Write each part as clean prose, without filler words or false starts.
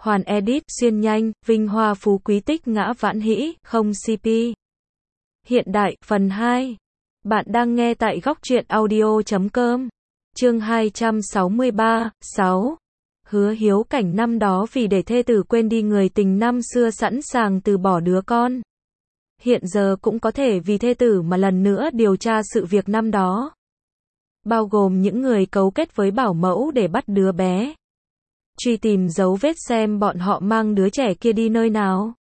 Hoàn edit, xuyên nhanh, vinh hoa phú quý tích ngã vãn hĩ, không CP. Hiện đại, phần 2. Bạn đang nghe tại góc truyện audio.com. Chương 263, 6. Hứa Hiếu Cảnh năm đó vì để thê tử quên đi người tình năm xưa sẵn sàng từ bỏ đứa con. Hiện giờ cũng có thể vì thê tử mà lần nữa điều tra sự việc năm đó. Bao gồm những người cấu kết với bảo mẫu để bắt đứa bé. Truy tìm dấu vết xem bọn họ mang đứa trẻ kia đi nơi nào.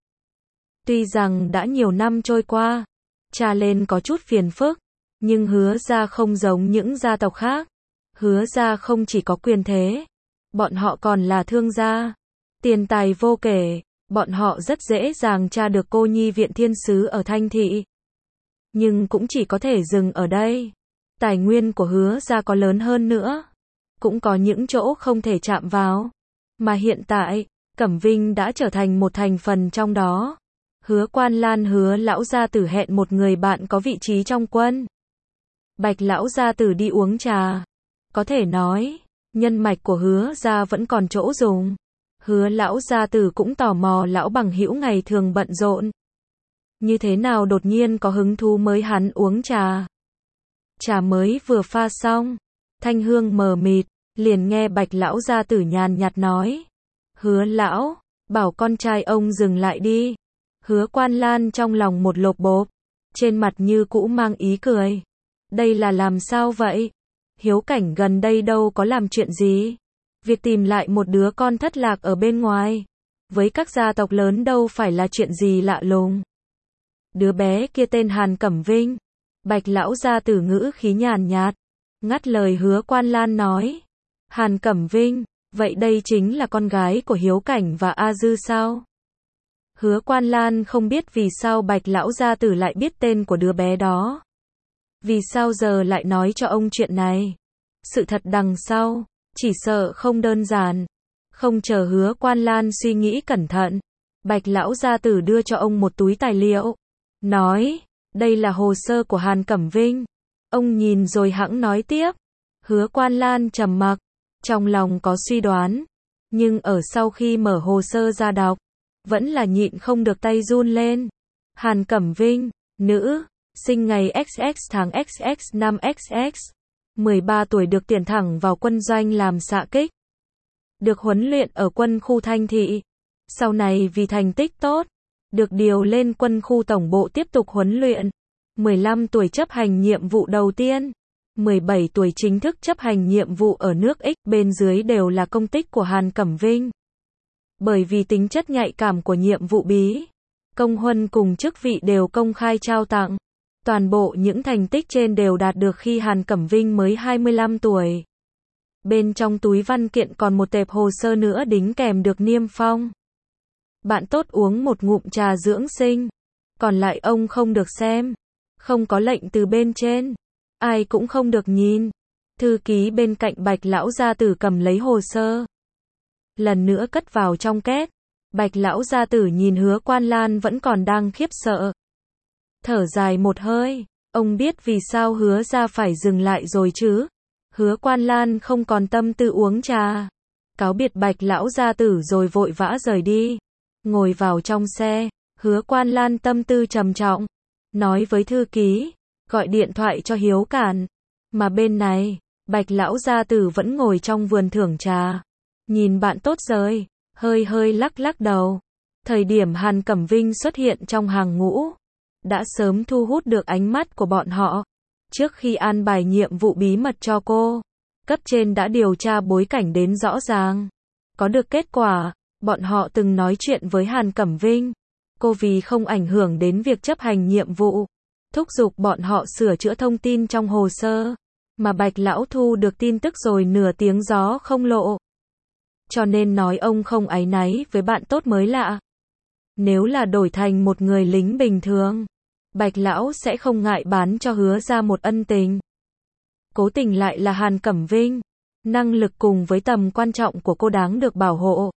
Tuy rằng đã nhiều năm trôi qua, tra lên có chút phiền phức, nhưng Hứa gia không giống những gia tộc khác. Hứa gia không chỉ có quyền thế, bọn họ còn là thương gia, tiền tài vô kể, bọn họ rất dễ dàng tra được cô nhi viện thiên sứ ở Thanh Thị. Nhưng cũng chỉ có thể dừng ở đây. Tài nguyên của Hứa gia có lớn hơn nữa, cũng có những chỗ không thể chạm vào. Mà hiện tại, Cẩm Vinh đã trở thành một thành phần trong đó. Hứa Quan Lan Hứa lão gia tử hẹn một người bạn có vị trí trong quân. Bạch lão gia tử đi uống trà. Có thể nói, nhân mạch của Hứa gia vẫn còn chỗ dùng. Hứa lão gia tử cũng tò mò lão bằng hữu ngày thường bận rộn. Như thế nào đột nhiên có hứng thú mới hắn uống trà. Trà mới vừa pha xong, thanh hương mờ mịt, liền nghe Bạch lão gia tử nhàn nhạt nói. Hứa lão, bảo con trai ông dừng lại đi. Hứa Quan Lan trong lòng một lộp bộp, trên mặt như cũ mang ý cười. Đây là làm sao vậy? Hiếu Cảnh gần đây đâu có làm chuyện gì? Việc tìm lại một đứa con thất lạc ở bên ngoài, với các gia tộc lớn đâu phải là chuyện gì lạ lùng. Đứa bé kia tên Hàn Cẩm Vinh. Bạch lão gia tử ngữ khí nhàn nhạt, ngắt lời Hứa Quan Lan nói. Hàn Cẩm Vinh, vậy đây chính là con gái của Hiếu Cảnh và A Dư sao? Hứa Quan Lan không biết vì sao Bạch lão gia tử lại biết tên của đứa bé đó. Vì sao giờ lại nói cho ông chuyện này? Sự thật đằng sau, chỉ sợ không đơn giản. Không chờ Hứa Quan Lan suy nghĩ cẩn thận, Bạch lão gia tử đưa cho ông một túi tài liệu. Nói, đây là hồ sơ của Hàn Cẩm Vinh. Ông nhìn rồi hẵng nói tiếp. Hứa Quan Lan trầm mặc, trong lòng có suy đoán. Nhưng ở sau khi mở hồ sơ ra đọc, vẫn là nhịn không được tay run lên. Hàn Cẩm Vinh, nữ, sinh ngày XX tháng XX năm XX, 13 tuổi được tuyển thẳng vào quân doanh làm xạ kích. Được huấn luyện ở quân khu Thanh Thị. Sau này vì thành tích tốt, được điều lên quân khu tổng bộ tiếp tục huấn luyện. 15 tuổi chấp hành nhiệm vụ đầu tiên. 17 tuổi chính thức chấp hành nhiệm vụ ở nước X, bên dưới đều là công tích của Hàn Cẩm Vinh. Bởi vì tính chất nhạy cảm của nhiệm vụ bí, công huân cùng chức vị đều công khai trao tặng. Toàn bộ những thành tích trên đều đạt được khi Hàn Cẩm Vinh mới 25 tuổi. Bên trong túi văn kiện còn một tệp hồ sơ nữa đính kèm được niêm phong. Bạn tốt uống một ngụm trà dưỡng sinh. Còn lại ông không được xem. Không có lệnh từ bên trên. Ai cũng không được nhìn. Thư ký bên cạnh Bạch lão gia tử cầm lấy hồ sơ. Lần nữa cất vào trong két. Bạch lão gia tử nhìn Hứa Quan Lan vẫn còn đang khiếp sợ. Thở dài một hơi. Ông biết vì sao Hứa gia phải dừng lại rồi chứ. Hứa Quan Lan không còn tâm tư uống trà. Cáo biệt Bạch lão gia tử rồi vội vã rời đi. Ngồi vào trong xe, Hứa Quan Lan tâm tư trầm trọng. Nói với thư ký, gọi điện thoại cho Hiếu Cản. Mà bên này, Bạch lão gia tử vẫn ngồi trong vườn thưởng trà. Nhìn bạn tốt rời, hơi lắc lắc đầu. Thời điểm Hàn Cẩm Vinh xuất hiện trong hàng ngũ, đã sớm thu hút được ánh mắt của bọn họ. Trước khi an bài nhiệm vụ bí mật cho cô, cấp trên đã điều tra bối cảnh đến rõ ràng. Có được kết quả, bọn họ từng nói chuyện với Hàn Cẩm Vinh. Cô vì không ảnh hưởng đến việc chấp hành nhiệm vụ, thúc giục bọn họ sửa chữa thông tin trong hồ sơ. Mà Bạch lão thu được tin tức rồi nửa tiếng gió không lộ. Cho nên nói ông không áy náy với bạn tốt mới lạ. Nếu là đổi thành một người lính bình thường, Bạch lão sẽ không ngại bán cho Hứa ra một ân tình. Cố tình lại là Hàn Cẩm Vinh. Năng lực cùng với tầm quan trọng của cô đáng được bảo hộ.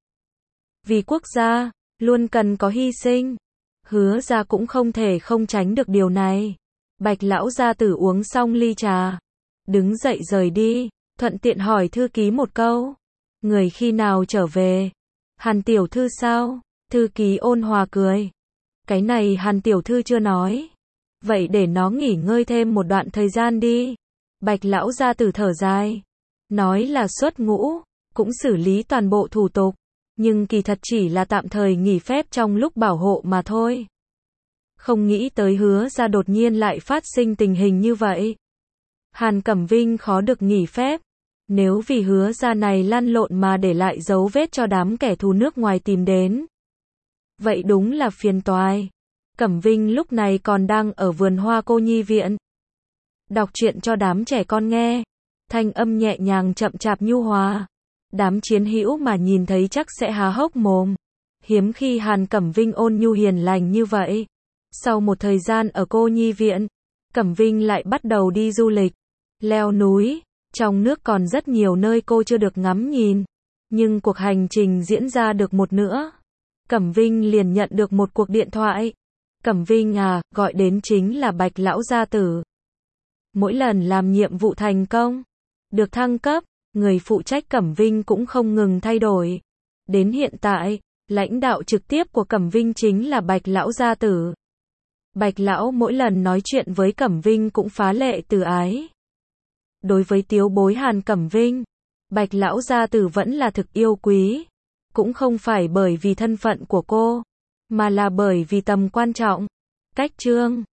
Vì quốc gia, luôn cần có hy sinh. Hứa ra cũng không thể không tránh được điều này. Bạch lão gia tử uống xong ly trà, đứng dậy rời đi, thuận tiện hỏi thư ký một câu. Người khi nào trở về? Hàn tiểu thư sao? Thư ký ôn hòa cười. Cái này Hàn tiểu thư chưa nói. Vậy để nó nghỉ ngơi thêm một đoạn thời gian đi. Bạch lão gia tử thở dài. Nói là xuất ngũ, cũng xử lý toàn bộ thủ tục. Nhưng kỳ thật chỉ là tạm thời nghỉ phép trong lúc bảo hộ mà thôi. Không nghĩ tới Hứa ra đột nhiên lại phát sinh tình hình như vậy. Hàn Cẩm Vinh khó được nghỉ phép. Nếu vì Hứa ra này lăn lộn mà để lại dấu vết cho đám kẻ thù nước ngoài tìm đến. Vậy đúng là phiền toái. Cẩm Vinh lúc này còn đang ở vườn hoa cô nhi viện. Đọc truyện cho đám trẻ con nghe. Thanh âm nhẹ nhàng chậm chạp nhu hòa. Đám chiến hữu mà nhìn thấy chắc sẽ há hốc mồm. Hiếm khi Hàn Cẩm Vinh ôn nhu hiền lành như vậy. Sau một thời gian ở cô nhi viện, Cẩm Vinh lại bắt đầu đi du lịch, leo núi. Trong nước còn rất nhiều nơi cô chưa được ngắm nhìn. Nhưng cuộc hành trình diễn ra được một nửa. Cẩm Vinh liền nhận được một cuộc điện thoại. Cẩm Vinh à, gọi đến chính là Bạch lão gia tử. Mỗi lần làm nhiệm vụ thành công, được thăng cấp, người phụ trách Cẩm Vinh cũng không ngừng thay đổi. Đến hiện tại, lãnh đạo trực tiếp của Cẩm Vinh chính là Bạch lão gia tử. Bạch lão mỗi lần nói chuyện với Cẩm Vinh cũng phá lệ từ ái. Đối với tiểu bối Hàn Cẩm Vinh, Bạch lão gia tử vẫn là thực yêu quý. Cũng không phải bởi vì thân phận của cô, mà là bởi vì tầm quan trọng. Cách chương